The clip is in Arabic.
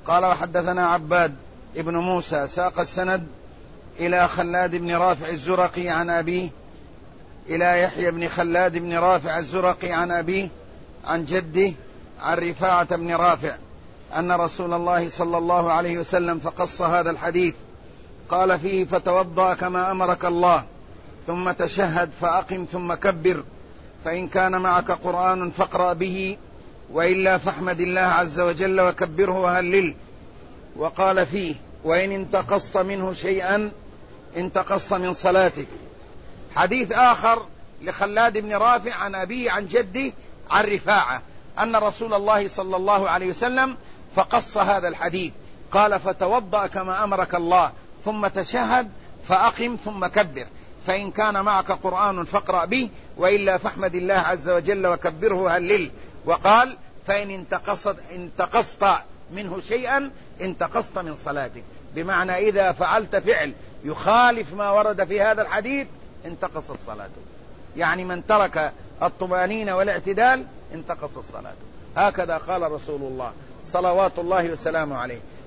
قال وحدثنا عباد ابن موسى ساق السند إلى خلاد بن رافع الزرقي عن أبيه إلى يحيى بن خلاد بن رافع الزرقي عن أبيه عن جده عن رفاعة بن رافع أن رسول الله صلى الله عليه وسلم فقص هذا الحديث قال فيه فتوضأ كما أمرك الله ثم تشهد فأقم ثم كبر فإن كان معك قرآن فاقرأ به وإلا فاحمد الله عز وجل وكبره وهلل. وقال فيه وإن انتقصت منه شيئا انتقصت من صلاتك. حديث آخر لخلاد بن رافع عن أبيه عن جده عن رفاعة أن رسول الله صلى الله عليه وسلم فقص هذا الحديث قال فتوضأ كما أمرك الله ثم تشهد فأقم ثم كبر فإن كان معك قرآن فاقرأ به وإلا فاحمد الله عز وجل وكبره وهلل. وقال فإن انتقصت منه شيئا انتقصت من صلاتك، بمعنى إذا فعلت فعل يخالف ما ورد في هذا الحديث انتقصت صلاته، يعني من ترك الطمأنينة والاعتدال انتقصت صلاته. هكذا قال رسول الله صلوات الله وسلامه عليه.